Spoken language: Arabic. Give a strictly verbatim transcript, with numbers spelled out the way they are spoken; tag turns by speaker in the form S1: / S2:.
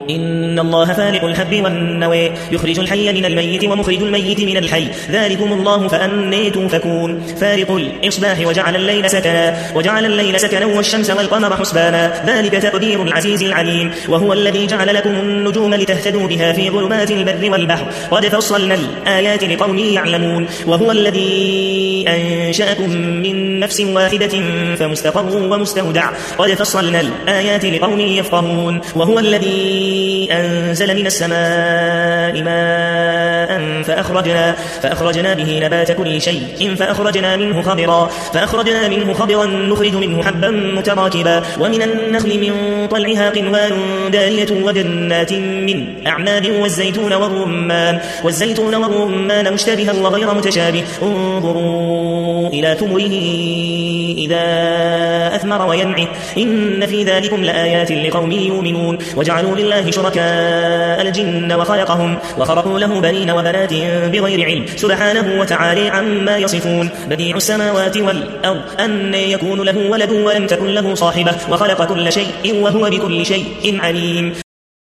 S1: إن الله فالق الحب والنوى يخرج الحي من الميت ومخرج الميت من الحي ذلكم الله فأنى تؤفكون فارق الإصباح وجعل الليل سكنا وجعل الليل سكنا والشمس والقمر حسبانا ذلك تقدير العزيز العليم وهو الذي جعل لكم النجوم لتهتدوا بها في ظلمات البر والبحر قد فصلنا الآيات لقوم يعلمون وهو الذي أنشأكم من نفس واحدة فمستقر ومستودع قد فصلنا الآيات لقوم يفقهون وهو الذي أنزل من السماء ماء فأخرجنا, فأخرجنا به نبات كل شيء فأخرجنا منه خضرا فأخرجنا منه خضرا نخرج منه حبا متراكبا ومن النخل من طلعها قنوان دانية وجنات من أعناب والزيتون والرمان والزيتون والرمان مشتبها وغير متشابه انظروا إلى ثمره إذا أثمر وينعه إن في ذلكم لآيات لقوم يؤمنون وجعلوا لله شركاء الجن وخلقهم وخرقوا له بنين وبنات بغير علم سبحانه وتعالى عما يصفون بديع السماوات والأرض أن يكون له ولد ولم تكن له صاحبة وخلق كل شيء وهو بكل شيء عليم.